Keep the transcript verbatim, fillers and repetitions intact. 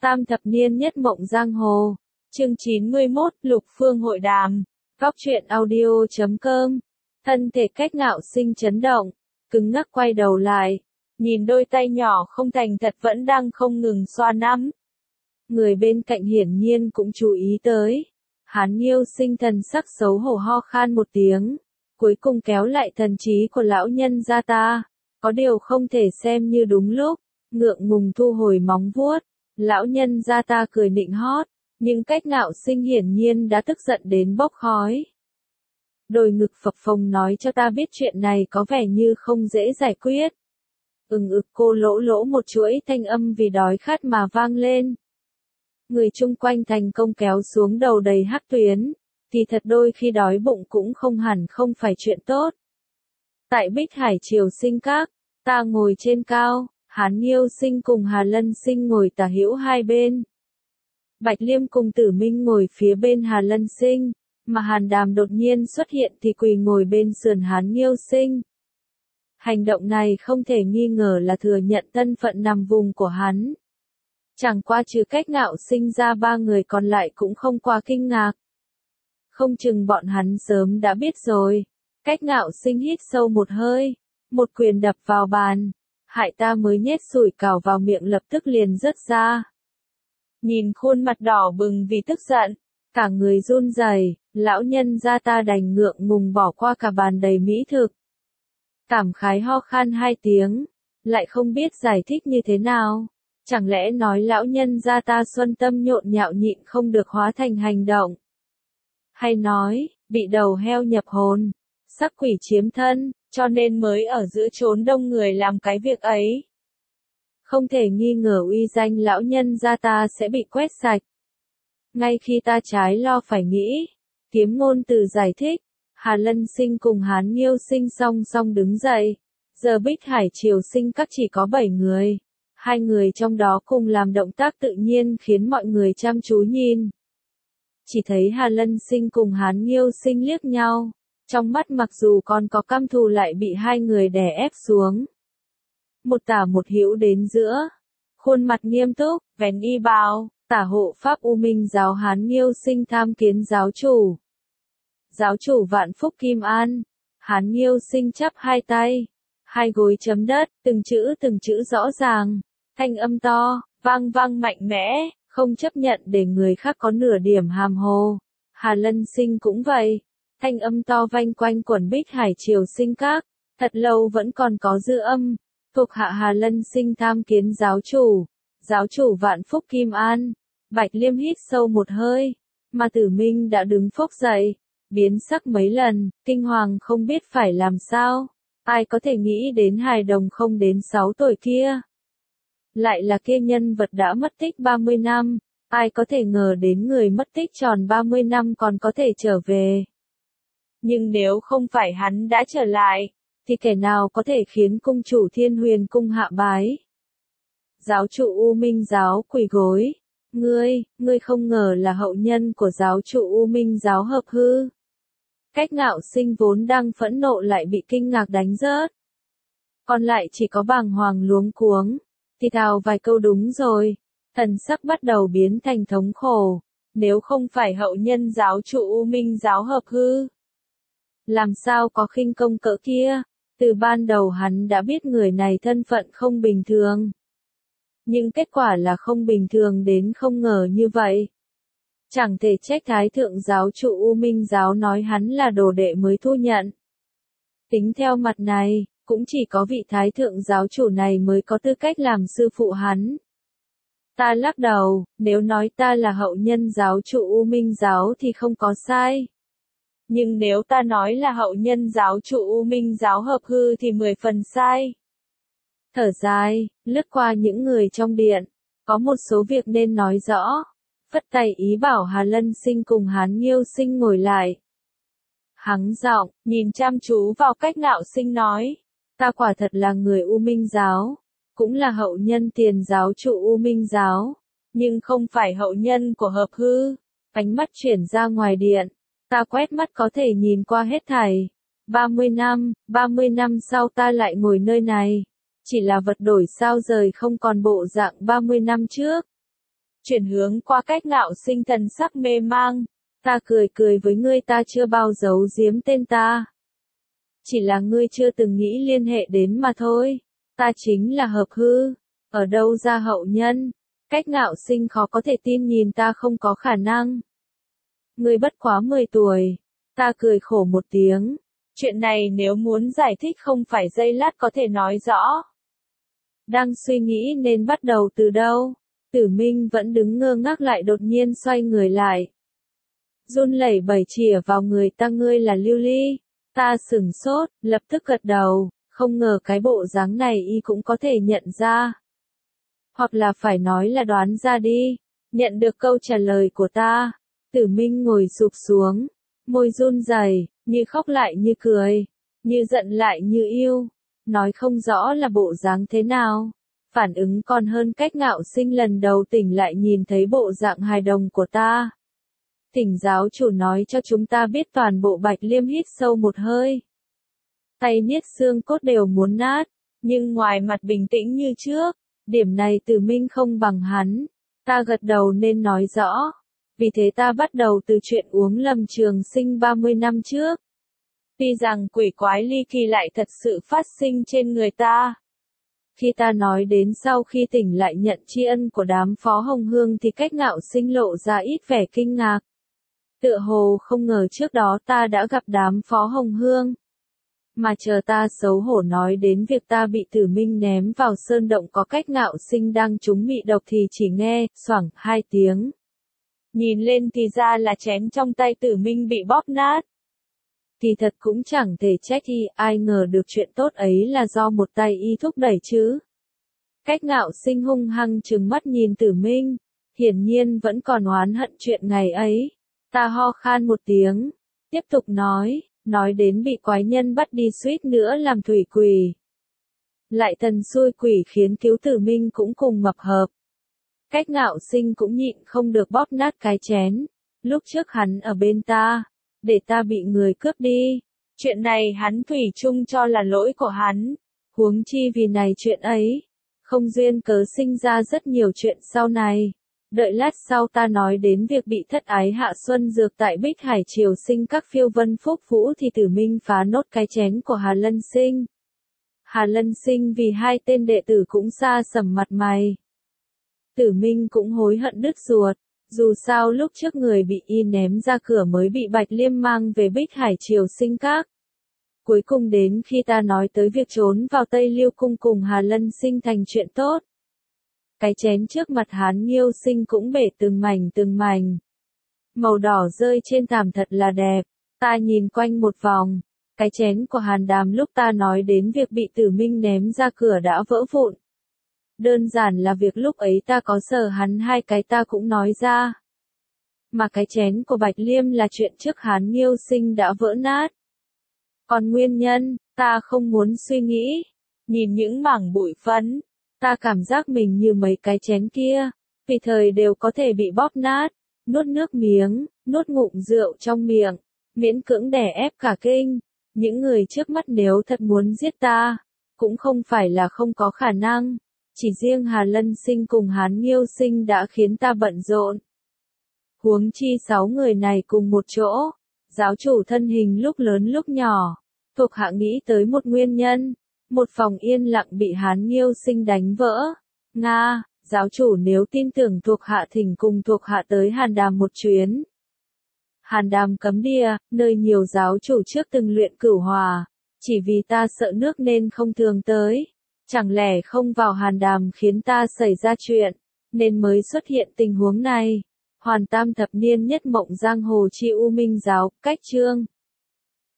Tam thập niên nhất mộng giang hồ. Chương chín mươi mốt, Lục Phương hội đàm. Góc truyện audio chấm com. Thân thể Cách Ngạo Sinh chấn động, cứng ngắc quay đầu lại, nhìn đôi tay nhỏ không thành thật vẫn đang không ngừng xoa nắm. Người bên cạnh hiển nhiên cũng chú ý tới. Hán Nghiêu Sinh thần sắc xấu hổ ho khan một tiếng, cuối cùng kéo lại thần trí của lão nhân gia ta. Có điều không thể xem như đúng lúc, ngượng ngùng thu hồi móng vuốt. Lão nhân gia ta cười nịnh hót, nhưng Cách Ngạo Sinh hiển nhiên đã tức giận đến bốc khói. Đôi ngực phập phồng nói cho ta biết chuyện này có vẻ như không dễ giải quyết. Ừng ực cô lỗ lỗ một chuỗi thanh âm vì đói khát mà vang lên. Người chung quanh thành công kéo xuống đầu đầy hắc tuyến, thì thật đôi khi đói bụng cũng không hẳn không phải chuyện tốt. Tại Bích Hải Triều Sinh Các, ta ngồi trên cao, Hán Nghiêu Sinh cùng Hà Lân Sinh ngồi tả hữu hai bên. Bạch Liêm cùng Tử Minh ngồi phía bên Hà Lân Sinh, mà Hàn Đàm đột nhiên xuất hiện thì quỳ ngồi bên sườn Hán Nghiêu Sinh. Hành động này không thể nghi ngờ là thừa nhận thân phận nằm vùng của hắn. Chẳng qua trừ Cách Ngạo Sinh ra ba người còn lại cũng không quá kinh ngạc. Không chừng bọn hắn sớm đã biết rồi. Cách Ngạo Sinh hít sâu một hơi, một quyền đập vào bàn. Hại ta mới nhét sủi cảo vào miệng lập tức liền rớt ra. Nhìn khuôn mặt đỏ bừng vì tức giận, cả người run rẩy, lão nhân gia ta đành ngượng ngùng bỏ qua cả bàn đầy mỹ thực. Cảm khái ho khan hai tiếng, lại không biết giải thích như thế nào. Chẳng lẽ nói lão nhân gia ta xuân tâm nhộn nhạo nhịn không được hóa thành hành động? Hay nói, bị đầu heo nhập hồn, sắc quỷ chiếm thân, cho nên mới ở giữa chốn đông người làm cái việc ấy? Không thể nghi ngờ uy danh lão nhân gia ta sẽ bị quét sạch. Ngay khi ta trái lo phải nghĩ, kiếm ngôn từ giải thích, Hà Lân Sinh cùng Hán Nghiêu Sinh song song đứng dậy. Giờ Bích Hải Triều Sinh Các chỉ có bảy người. Hai người trong đó cùng làm động tác tự nhiên khiến mọi người chăm chú nhìn. Chỉ thấy Hà Lân Sinh cùng Hán Nghiêu Sinh liếc nhau. Trong mắt mặc dù còn có căm thù lại bị hai người đè ép xuống. Một tả một hữu đến giữa. Khuôn mặt nghiêm túc, vén y bào, tả hộ pháp U Minh giáo Hán Nghiêu Sinh tham kiến giáo chủ. Giáo chủ vạn phúc Kim An. Hán Nghiêu Sinh chắp hai tay, hai gối chấm đất, từng chữ từng chữ rõ ràng, thanh âm to, vang vang mạnh mẽ, không chấp nhận để người khác có nửa điểm hàm hồ. Hà Lân Sinh cũng vậy, thanh âm to vang quanh quẩn Bích Hải Triều Sinh Các, thật lâu vẫn còn có dư âm. Thuộc hạ Hà Lân Sinh tham kiến giáo chủ. Giáo chủ vạn phúc Kim An. Bạch Liêm hít sâu một hơi, mà Tử Minh đã đứng phốc dậy, biến sắc mấy lần, kinh hoàng không biết phải làm sao. Ai có thể nghĩ đến hài đồng không đến sáu tuổi kia? Lại là kia nhân vật đã mất tích ba mươi năm, ai có thể ngờ đến người mất tích tròn ba mươi năm còn có thể trở về. Nhưng nếu không phải hắn đã trở lại, thì kẻ nào có thể khiến cung chủ Thiên Huyền cung hạ bái? Giáo chủ U Minh giáo quỳ gối. Ngươi, ngươi không ngờ là hậu nhân của giáo chủ U Minh giáo hợp hư? Cách Ngạo Sinh vốn đang phẫn nộ lại bị kinh ngạc đánh rớt. Còn lại chỉ có bàng hoàng luống cuống, thì thào vài câu đúng rồi, thần sắc bắt đầu biến thành thống khổ. Nếu không phải hậu nhân giáo chủ U Minh giáo hợp hư, làm sao có khinh công cỡ kia? Từ ban đầu hắn đã biết người này thân phận không bình thường. Nhưng kết quả là không bình thường đến không ngờ như vậy. Chẳng thể trách Thái thượng giáo chủ U Minh giáo nói hắn là đồ đệ mới thu nhận. Tính theo mặt này, cũng chỉ có vị Thái thượng giáo chủ này mới có tư cách làm sư phụ hắn. Ta lắc đầu, nếu nói ta là hậu nhân giáo chủ U Minh giáo thì không có sai. Nhưng nếu ta nói là hậu nhân giáo chủ U Minh giáo hợp hư thì mười phần sai. Thở dài, lướt qua những người trong điện, có một số việc nên nói rõ. Phất tay ý bảo Hà Lân Sinh cùng Hán Nghiêu Sinh ngồi lại. Hắng giọng, nhìn chăm chú vào Cách Ngạo Sinh nói, ta quả thật là người U Minh giáo, cũng là hậu nhân tiền giáo chủ U Minh giáo, nhưng không phải hậu nhân của hợp hư. Ánh mắt chuyển ra ngoài điện, ta quét mắt có thể nhìn qua hết thảy. ba mươi năm, ba mươi năm sau ta lại ngồi nơi này. Chỉ là vật đổi sao rời không còn bộ dạng ba mươi năm trước. Chuyển hướng qua Cách Ngạo Sinh thần sắc mê mang. Ta cười cười với ngươi, ta chưa bao giấu giếm tên ta. Chỉ là ngươi chưa từng nghĩ liên hệ đến mà thôi. Ta chính là Hợp Hư. Ở đâu ra hậu nhân? Cách Ngạo Sinh khó có thể tin nhìn ta, không có khả năng. Ngươi bất quá mười tuổi. Ta cười khổ một tiếng. Chuyện này nếu muốn giải thích không phải giây lát có thể nói rõ. Đang suy nghĩ nên bắt đầu từ đâu? Tử Minh vẫn đứng ngơ ngác lại đột nhiên xoay người lại. Run lẩy bẩy chìa vào người ta, ngươi là Lưu Ly. Ta sửng sốt, lập tức gật đầu, không ngờ cái bộ dáng này y cũng có thể nhận ra. Hoặc là phải nói là đoán ra đi. Nhận được câu trả lời của ta, Tử Minh ngồi sụp xuống, môi run rẩy, như khóc lại như cười, như giận lại như yêu, nói không rõ là bộ dáng thế nào. Phản ứng còn hơn Cách Ngạo Sinh lần đầu tỉnh lại nhìn thấy bộ dạng hài đồng của ta. Thỉnh giáo chủ nói cho chúng ta biết. Toàn bộ Bạch Liêm hít sâu một hơi. Tay niết xương cốt đều muốn nát, nhưng ngoài mặt bình tĩnh như trước. Điểm này Tử Minh không bằng hắn. Ta gật đầu nên nói rõ. Vì thế ta bắt đầu từ chuyện uống Lâm Trường Sinh ba mươi năm trước. Tuy rằng quỷ quái ly kỳ lại thật sự phát sinh trên người ta. Khi ta nói đến sau khi tỉnh lại nhận tri ân của đám Phó Hồng Hương thì Cách Ngạo Sinh lộ ra ít vẻ kinh ngạc. Tựa hồ không ngờ trước đó ta đã gặp đám Phó Hồng Hương. Mà chờ ta xấu hổ nói đến việc ta bị Tử Minh ném vào sơn động có Cách Ngạo Sinh đang trúng mị độc thì chỉ nghe, xoảng, hai tiếng. Nhìn lên thì ra là chén trong tay Tử Minh bị bóp nát. Kỳ thật cũng chẳng thể trách y, ai ngờ được chuyện tốt ấy là do một tay y thúc đẩy chứ. Cách Ngạo Sinh hung hăng trừng mắt nhìn Tử Minh, hiển nhiên vẫn còn oán hận chuyện ngày ấy. Ta ho khan một tiếng, tiếp tục nói, nói đến bị quái nhân bắt đi suýt nữa làm thủy quỷ. Lại thần xui quỷ khiến cứu Tử Minh cũng cùng mập hợp. Cách Ngạo Sinh cũng nhịn không được bóp nát cái chén. Lúc trước hắn ở bên ta, để ta bị người cướp đi. Chuyện này hắn thủy chung cho là lỗi của hắn. Huống chi vì này chuyện ấy, không duyên cớ sinh ra rất nhiều chuyện sau này. Đợi lát sau ta nói đến việc bị thất ái hạ xuân dược tại Bích Hải Triều Sinh các phiêu vân phúc vũ thì Tử Minh phá nốt cái chén của Hà Lân Sinh. Hà Lân Sinh vì hai tên đệ tử cũng xa sầm mặt mày. Tử Minh cũng hối hận đứt ruột. Dù sao lúc trước người bị y ném ra cửa mới bị Bạch Liêm mang về Bích Hải Triều Sinh các. Cuối cùng đến khi ta nói tới việc trốn vào Tây Liêu Cung cùng Hà Lân Sinh thành chuyện tốt. Cái chén trước mặt Hán Nghiêu Sinh cũng bể từng mảnh từng mảnh. Màu đỏ rơi trên thảm thật là đẹp. Ta nhìn quanh một vòng. Cái chén của Hàn Đàm lúc ta nói đến việc bị Tử Minh ném ra cửa đã vỡ vụn. Đơn giản là việc lúc ấy ta có sờ hắn hai cái ta cũng nói ra. Mà cái chén của Bạch Liêm là chuyện trước Hán Nghiêu Sinh đã vỡ nát. Còn nguyên nhân, ta không muốn suy nghĩ. Nhìn những mảng bụi phấn, ta cảm giác mình như mấy cái chén kia, vì thời đều có thể bị bóp nát. Nuốt nước miếng, nuốt ngụm rượu trong miệng, miễn cưỡng đè ép cả kinh. Những người trước mắt nếu thật muốn giết ta, cũng không phải là không có khả năng. Chỉ riêng Hà Lân Sinh cùng Hán Nghiêu Sinh đã khiến ta bận rộn. Huống chi sáu người này cùng một chỗ, giáo chủ thân hình lúc lớn lúc nhỏ, thuộc hạ nghĩ tới một nguyên nhân, một phòng yên lặng bị Hán Nghiêu Sinh đánh vỡ. Nga, giáo chủ nếu tin tưởng thuộc hạ thỉnh cùng thuộc hạ tới Hàn Đàm một chuyến. Hàn Đàm cấm địa, nơi nhiều giáo chủ trước từng luyện cửu hòa, chỉ vì ta sợ nước nên không thường tới. Chẳng lẽ không vào Hàn Đàm khiến ta xảy ra chuyện, nên mới xuất hiện tình huống này. Hoàn tam thập niên nhất mộng giang hồ chi U Minh giáo, cách chương.